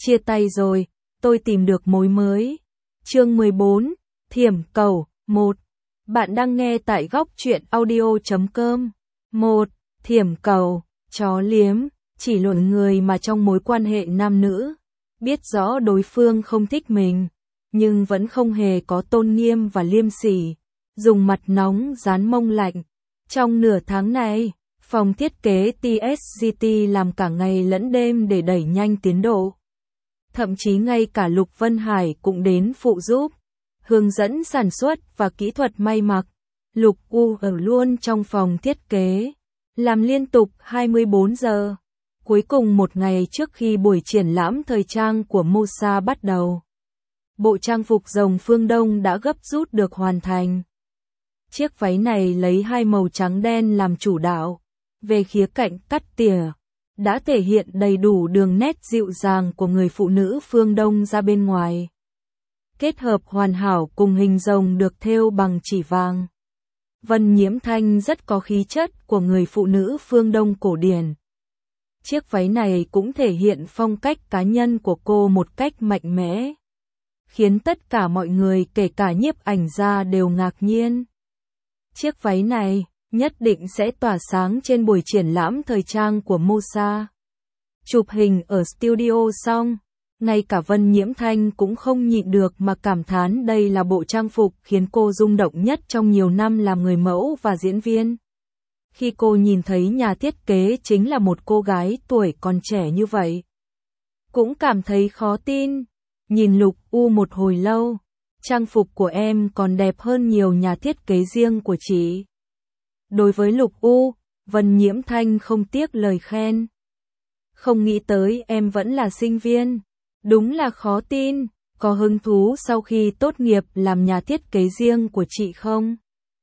Chia tay rồi, tôi tìm được mối mới. Chương 14, Thiểm Cầu, 1. Bạn đang nghe tại góc truyện audio.com. 1. Thiểm cầu, chó liếm, chỉ luận người mà trong mối quan hệ nam nữ, biết rõ đối phương không thích mình, nhưng vẫn không hề có tôn nghiêm và liêm sỉ, dùng mặt nóng dán mông lạnh. Trong nửa tháng này, phòng thiết kế TSGT làm cả ngày lẫn đêm để đẩy nhanh tiến độ. Thậm chí ngay cả Lục Vân Hải cũng đến phụ giúp, hướng dẫn sản xuất và kỹ thuật may mặc. Lục U ở luôn trong phòng thiết kế, làm liên tục 24 giờ. Cuối cùng một ngày trước khi buổi triển lãm thời trang của Mosa bắt đầu, bộ trang phục rồng phương Đông đã gấp rút được hoàn thành. Chiếc váy này lấy hai màu trắng đen làm chủ đạo, về khía cạnh cắt tỉa, đã thể hiện đầy đủ đường nét dịu dàng của người phụ nữ phương Đông ra bên ngoài. Kết hợp hoàn hảo cùng hình rồng được thêu bằng chỉ vàng. Vân Nhiễm Thanh rất có khí chất của người phụ nữ phương Đông cổ điển. Chiếc váy này cũng thể hiện phong cách cá nhân của cô một cách mạnh mẽ, khiến tất cả mọi người kể cả nhiếp ảnh gia đều ngạc nhiên. Chiếc váy này nhất định sẽ tỏa sáng trên buổi triển lãm thời trang của Mosa. Chụp hình ở studio xong, ngay cả Vân Nhiễm Thanh cũng không nhịn được mà cảm thán đây là bộ trang phục khiến cô rung động nhất trong nhiều năm làm người mẫu và diễn viên. Khi cô nhìn thấy nhà thiết kế chính là một cô gái tuổi còn trẻ như vậy, cũng cảm thấy khó tin. Nhìn Lục U một hồi lâu, trang phục của em còn đẹp hơn nhiều nhà thiết kế riêng của chị. Đối với Lục U, Vân Nhiễm Thanh không tiếc lời khen. Không nghĩ tới em vẫn là sinh viên. Đúng là khó tin, có hứng thú sau khi tốt nghiệp làm nhà thiết kế riêng của chị không?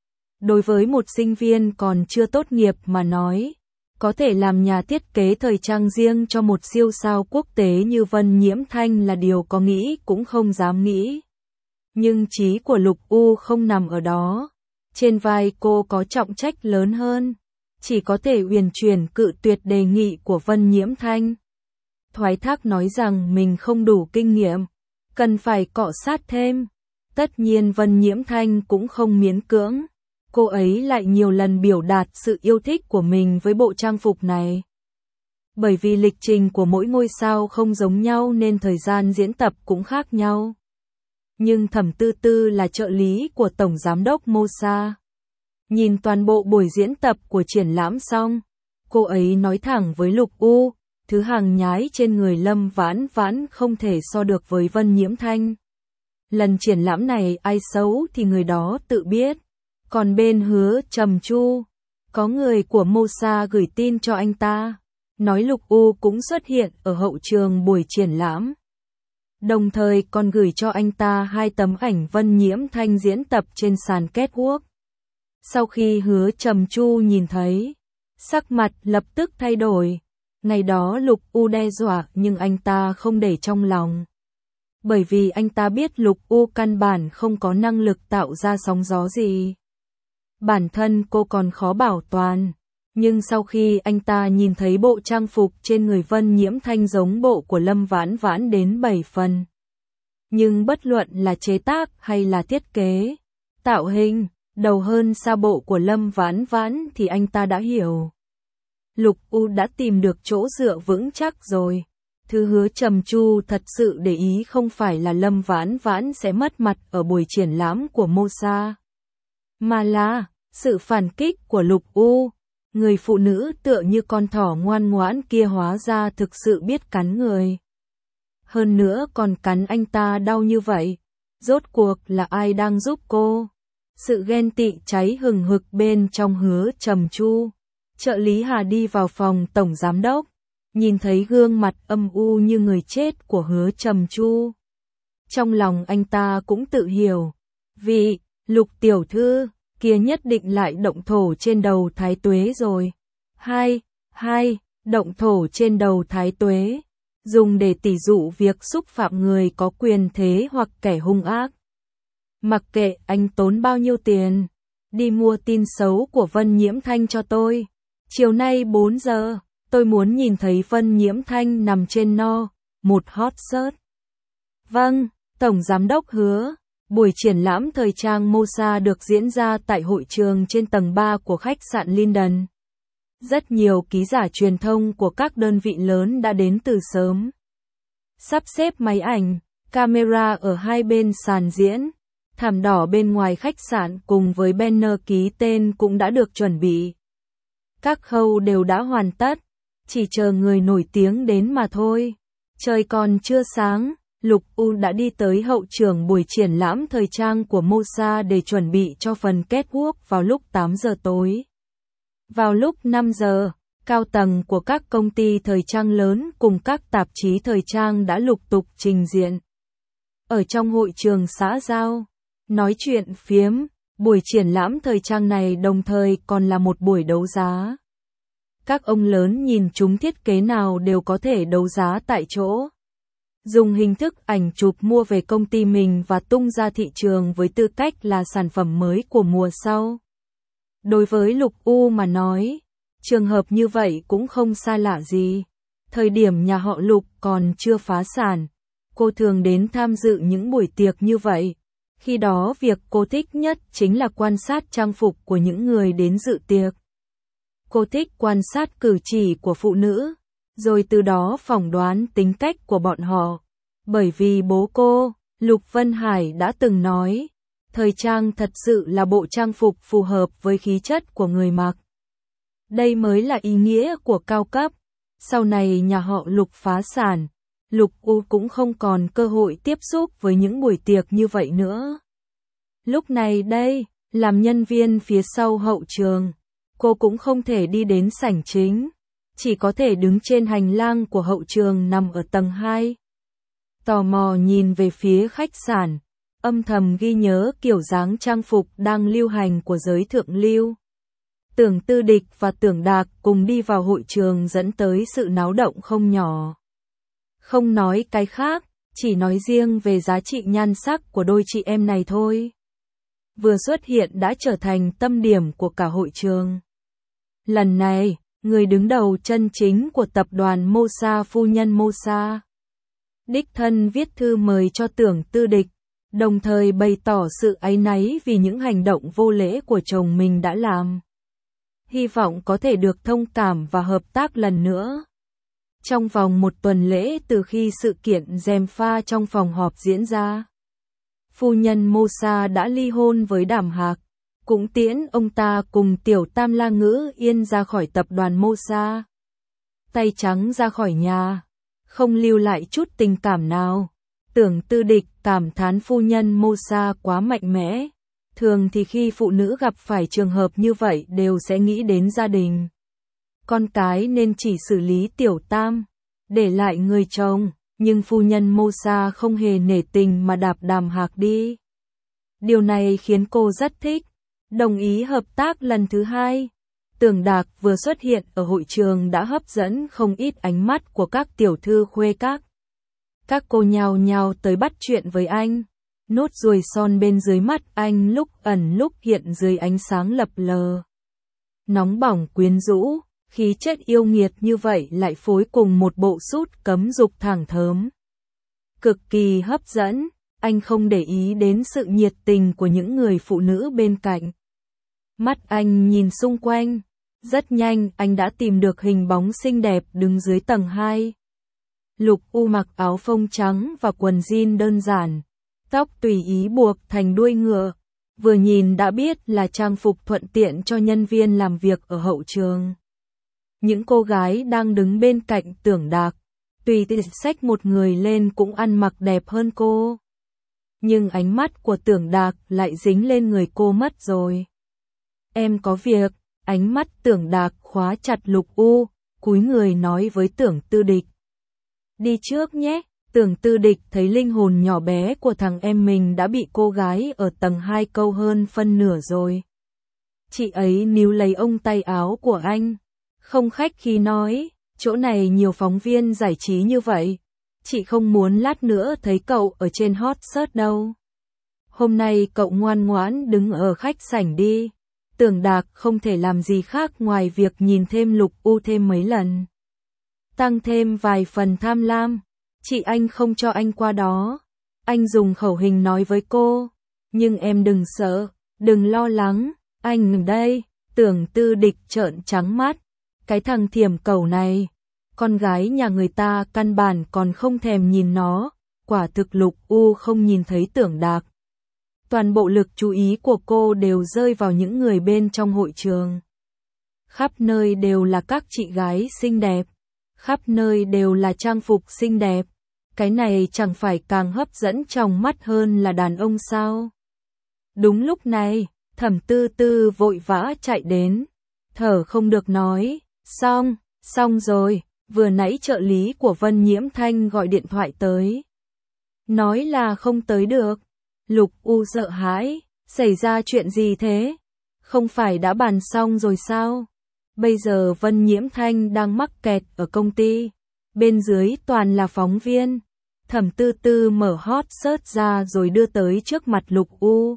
Đối với một sinh viên còn chưa tốt nghiệp mà nói, có thể làm nhà thiết kế thời trang riêng cho một siêu sao quốc tế như Vân Nhiễm Thanh là điều có nghĩ cũng không dám nghĩ. Nhưng trí của Lục U không nằm ở đó. Trên vai cô có trọng trách lớn hơn, chỉ có thể uyển chuyển cự tuyệt đề nghị của Vân Nhiễm Thanh. Thoái thác nói rằng mình không đủ kinh nghiệm, cần phải cọ sát thêm. Tất nhiên Vân Nhiễm Thanh cũng không miễn cưỡng. Cô ấy lại nhiều lần biểu đạt sự yêu thích của mình với bộ trang phục này. Bởi vì lịch trình của mỗi ngôi sao không giống nhau nên thời gian diễn tập cũng khác nhau. Nhưng Thẩm Tư Tư là trợ lý của Tổng Giám đốc Mosa. Nhìn toàn bộ buổi diễn tập của triển lãm xong, cô ấy nói thẳng với Lục U, thứ hàng nhái trên người Lâm Vãn Vãn không thể so được với Vân Nhiễm Thanh. Lần triển lãm này ai xấu thì người đó tự biết. Còn bên Hứa Trầm Chu, có người của Mosa gửi tin cho anh ta, nói Lục U cũng xuất hiện ở hậu trường buổi triển lãm. Đồng thời còn gửi cho anh ta 2 tấm ảnh Vân Nhiễm Thanh diễn tập trên sàn catwalk. Sau khi Hứa Trầm Chu nhìn thấy, sắc mặt lập tức thay đổi. Ngày đó Lục U đe dọa nhưng anh ta không để trong lòng. Bởi vì anh ta biết Lục U căn bản không có năng lực tạo ra sóng gió gì. Bản thân cô còn khó bảo toàn. Nhưng sau khi anh ta nhìn thấy bộ trang phục trên người Vân Nhiễm Thanh giống bộ của Lâm Vãn Vãn đến 7 phần. Nhưng bất luận là chế tác hay là thiết kế, tạo hình, đầu hơn xa bộ của Lâm Vãn Vãn thì anh ta đã hiểu. Lục U đã tìm được chỗ dựa vững chắc rồi. Thứ Hứa Trầm Chu thật sự để ý không phải là Lâm Vãn Vãn sẽ mất mặt ở buổi triển lãm của Mosa, mà là sự phản kích của Lục U. Người phụ nữ tựa như con thỏ ngoan ngoãn kia hóa ra thực sự biết cắn người. Hơn nữa còn cắn anh ta đau như vậy. Rốt cuộc là ai đang giúp cô? Sự ghen tị cháy hừng hực bên trong Hứa Trầm Chu. Trợ lý Hà đi vào phòng Tổng Giám đốc, nhìn thấy gương mặt âm u như người chết của Hứa Trầm Chu. Trong lòng anh ta cũng tự hiểu, vị Lục tiểu thư kia nhất định lại động thổ trên đầu Thái Tuế rồi. Động thổ trên đầu Thái Tuế, dùng để tỉ dụ việc xúc phạm người có quyền thế hoặc kẻ hung ác. Mặc kệ anh tốn bao nhiêu tiền, đi mua tin xấu của Vân Nhiễm Thanh cho tôi. Chiều nay 4 giờ, tôi muốn nhìn thấy Vân Nhiễm Thanh nằm trên no, một hot search. Vâng, Tổng Giám đốc hứa. Buổi triển lãm thời trang Mosa được diễn ra tại hội trường trên tầng 3 của khách sạn Linden. Rất nhiều ký giả truyền thông của các đơn vị lớn đã đến từ sớm. Sắp xếp máy ảnh, camera ở hai bên sàn diễn, thảm đỏ bên ngoài khách sạn cùng với banner ký tên cũng đã được chuẩn bị. Các khâu đều đã hoàn tất, chỉ chờ người nổi tiếng đến mà thôi. Trời còn chưa sáng, Lục U đã đi tới hậu trường buổi triển lãm thời trang của Mosa để chuẩn bị cho phần catwalk vào lúc 8 giờ tối. Vào lúc 5 giờ, cao tầng của các công ty thời trang lớn cùng các tạp chí thời trang đã lục tục trình diện. Ở trong hội trường xã giao, nói chuyện phiếm, buổi triển lãm thời trang này đồng thời còn là một buổi đấu giá. Các ông lớn nhìn chúng thiết kế nào đều có thể đấu giá tại chỗ. Dùng hình thức ảnh chụp mua về công ty mình và tung ra thị trường với tư cách là sản phẩm mới của mùa sau. Đối với Lục U mà nói, trường hợp như vậy cũng không xa lạ gì. Thời điểm nhà họ Lục còn chưa phá sản, cô thường đến tham dự những buổi tiệc như vậy. Khi đó việc cô thích nhất chính là quan sát trang phục của những người đến dự tiệc. Cô thích quan sát cử chỉ của phụ nữ, rồi từ đó phỏng đoán tính cách của bọn họ. Bởi vì bố cô, Lục Vân Hải đã từng nói, thời trang thật sự là bộ trang phục phù hợp với khí chất của người mặc. Đây mới là ý nghĩa của cao cấp. Sau này nhà họ Lục phá sản, Lục U cũng không còn cơ hội tiếp xúc với những buổi tiệc như vậy nữa. Lúc này đây, làm nhân viên phía sau hậu trường, cô cũng không thể đi đến sảnh chính, chỉ có thể đứng trên hành lang của hậu trường nằm ở tầng 2. Tò mò nhìn về phía khách sạn, âm thầm ghi nhớ kiểu dáng trang phục đang lưu hành của giới thượng lưu. Tưởng Tư Địch và Tưởng Đạc cùng đi vào hội trường dẫn tới sự náo động không nhỏ. Không nói cái khác, chỉ nói riêng về giá trị nhan sắc của đôi chị em này thôi. Vừa xuất hiện đã trở thành tâm điểm của cả hội trường. Lần này, người đứng đầu chân chính của tập đoàn Mosa phu nhân Mosa đích thân viết thư mời cho Tưởng Tư Địch, đồng thời bày tỏ sự áy náy vì những hành động vô lễ của chồng mình đã làm. Hy vọng có thể được thông cảm và hợp tác lần nữa. Trong vòng một tuần lễ từ khi sự kiện gièm pha trong phòng họp diễn ra, phu nhân Mosa đã ly hôn với Đàm Hạc, cũng tiễn ông ta cùng tiểu tam La Ngữ Yên ra khỏi tập đoàn Mosa. Tay trắng ra khỏi nhà, không lưu lại chút tình cảm nào. Tưởng Tư Địch cảm thán phu nhân Mosa quá mạnh mẽ. Thường thì khi phụ nữ gặp phải trường hợp như vậy đều sẽ nghĩ đến gia đình. Con cái nên chỉ xử lý tiểu tam, để lại người chồng, nhưng phu nhân Mosa không hề nể tình mà đạp Đàm Hạc đi. Điều này khiến cô rất thích, đồng ý hợp tác lần thứ 2. Tưởng Đạc vừa xuất hiện ở hội trường đã hấp dẫn không ít ánh mắt của các tiểu thư khuê các. Các cô nhào nhào tới bắt chuyện với anh. Nốt ruồi son bên dưới mắt anh lúc ẩn lúc hiện dưới ánh sáng lập lờ. Nóng bỏng quyến rũ, khí chất yêu nghiệt như vậy lại phối cùng một bộ sút cấm dục thẳng thớm. Cực kỳ hấp dẫn, anh không để ý đến sự nhiệt tình của những người phụ nữ bên cạnh. Mắt anh nhìn xung quanh, rất nhanh anh đã tìm được hình bóng xinh đẹp đứng dưới tầng 2. Lục U mặc áo phông trắng và quần jean đơn giản, tóc tùy ý buộc thành đuôi ngựa, vừa nhìn đã biết là trang phục thuận tiện cho nhân viên làm việc ở hậu trường. Những cô gái đang đứng bên cạnh Tưởng Đạc, tùy tiện xách một người lên cũng ăn mặc đẹp hơn cô. Nhưng ánh mắt của Tưởng Đạc lại dính lên người cô mất rồi. Em có việc, ánh mắt Tưởng Đạc khóa chặt Lục U, cúi người nói với Tưởng Tư Địch. Đi trước nhé. Tưởng Tư Địch thấy linh hồn nhỏ bé của thằng em mình đã bị cô gái ở tầng 2 câu hơn phân nửa rồi. Chị ấy níu lấy ông tay áo của anh, không khách khí nói, chỗ này nhiều phóng viên giải trí như vậy, chị không muốn lát nữa thấy cậu ở trên hot search đâu. Hôm nay cậu ngoan ngoãn đứng ở khách sảnh đi. Tưởng Đạc không thể làm gì khác ngoài việc nhìn thêm Lục U thêm mấy lần. Tăng thêm vài phần tham lam. Chị anh không cho anh qua đó. Anh dùng khẩu hình nói với cô. Nhưng em đừng sợ, đừng lo lắng, anh ở đây. Tưởng Tư Địch trợn trắng mắt. Cái thằng Thiểm Cẩu này, con gái nhà người ta căn bản còn không thèm nhìn nó. Quả thực Lục U không nhìn thấy Tưởng Đạc. Toàn bộ lực chú ý của cô đều rơi vào những người bên trong hội trường. Khắp nơi đều là các chị gái xinh đẹp. Khắp nơi đều là trang phục xinh đẹp. Cái này chẳng phải càng hấp dẫn trong mắt hơn là đàn ông sao? Đúng lúc này, Thẩm Tư Tư vội vã chạy đến. Thở không được nói, xong rồi, vừa nãy trợ lý của Vân Nhiễm Thanh gọi điện thoại tới. Nói là không tới được. Lục U sợ hãi, xảy ra chuyện gì thế? Không phải đã bàn xong rồi sao? Bây giờ Vân Nhiễm Thanh đang mắc kẹt ở công ty. Bên dưới toàn là phóng viên. Thẩm Tư Tư mở hot search ra rồi đưa tới trước mặt Lục U.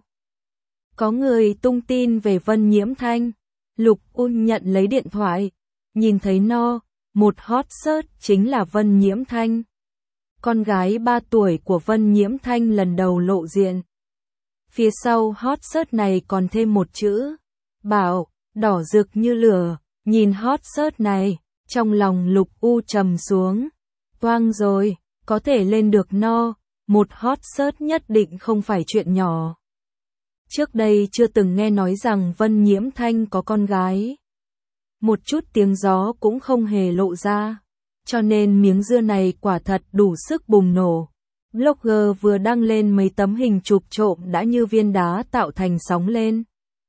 Có người tung tin về Vân Nhiễm Thanh. Lục U nhận lấy điện thoại. Nhìn thấy một hot search chính là Vân Nhiễm Thanh. Con gái 3 tuổi của Vân Nhiễm Thanh lần đầu lộ diện. Phía sau hot search này còn thêm một chữ. Bảo, đỏ rực như lửa. Nhìn hot search này, trong lòng Lục U trầm xuống. Toang rồi, có thể lên được một hot search nhất định không phải chuyện nhỏ. Trước đây chưa từng nghe nói rằng Vân Nhiễm Thanh có con gái. Một chút tiếng gió cũng không hề lộ ra. Cho nên miếng dưa này quả thật đủ sức bùng nổ. Blogger vừa đăng lên mấy tấm hình chụp trộm đã như viên đá tạo thành sóng lên.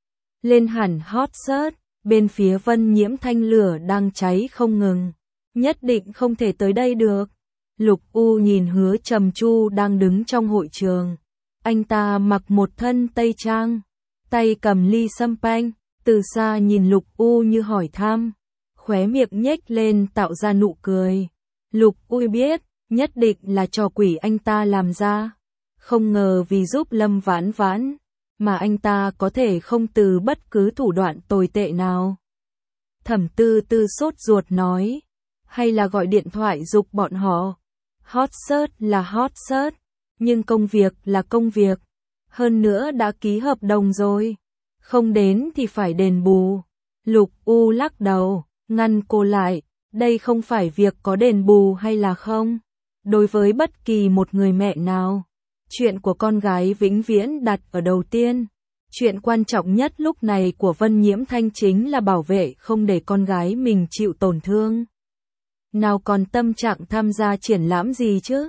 Lên hẳn hot search, bên phía Vân Nhiễm Thanh lửa đang cháy không ngừng. Nhất định không thể tới đây được. Lục U nhìn Hứa Trầm Chu đang đứng trong hội trường. Anh ta mặc một thân tây trang, tay cầm ly champagne, từ xa nhìn Lục U như hỏi thăm. Khóe miệng nhếch lên tạo ra nụ cười. Lục U biết, nhất định là trò quỷ anh ta làm ra. Không ngờ vì giúp Lâm Vãn Vãn, mà anh ta có thể không từ bất cứ thủ đoạn tồi tệ nào. Thẩm Tư Tư sốt ruột nói, hay là gọi điện thoại giục bọn họ. Hot search là hot search, nhưng công việc là công việc. Hơn nữa đã ký hợp đồng rồi. Không đến thì phải đền bù. Lục U lắc đầu, ngăn cô lại. Đây không phải việc có đền bù hay là không. Đối với bất kỳ một người mẹ nào, chuyện của con gái vĩnh viễn đặt ở đầu tiên. Chuyện quan trọng nhất lúc này của Vân Nhiễm Thanh chính là bảo vệ không để con gái mình chịu tổn thương. Nào còn tâm trạng tham gia triển lãm gì chứ?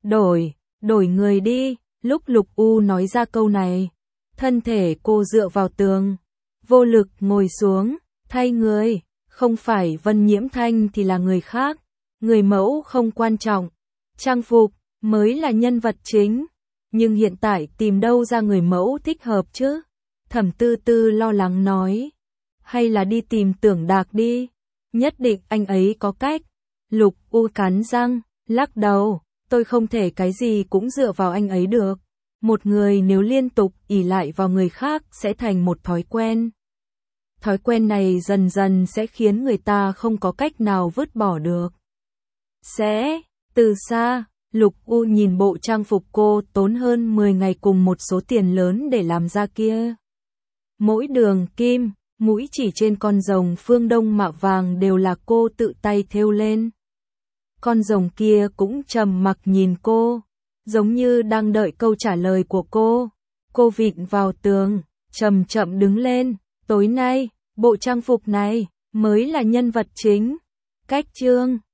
Đổi người đi. Lúc Lục U nói ra câu này, thân thể cô dựa vào tường, vô lực ngồi xuống, thay người. Không phải Vân Nhiễm Thanh thì là người khác. Người mẫu không quan trọng, trang phục mới là nhân vật chính. Nhưng hiện tại tìm đâu ra người mẫu thích hợp chứ? Thẩm Tư Tư lo lắng nói. Hay là đi tìm Tưởng Đạc đi. Nhất định anh ấy có cách. Lục U cắn răng, lắc đầu. Tôi không thể cái gì cũng dựa vào anh ấy được. Một người nếu liên tục ỷ lại vào người khác sẽ thành một thói quen. Thói quen này dần dần sẽ khiến người ta không có cách nào vứt bỏ được. Từ xa, Lục U nhìn bộ trang phục cô tốn hơn 10 ngày cùng một số tiền lớn để làm ra kia. Mỗi đường kim, mũi chỉ trên con rồng phương đông mạ vàng đều là cô tự tay thêu lên. Con rồng kia cũng trầm mặc nhìn cô, giống như đang đợi câu trả lời của cô. Cô vịn vào tường, chậm chậm đứng lên. Tối nay, bộ trang phục này mới là nhân vật chính. Cách chương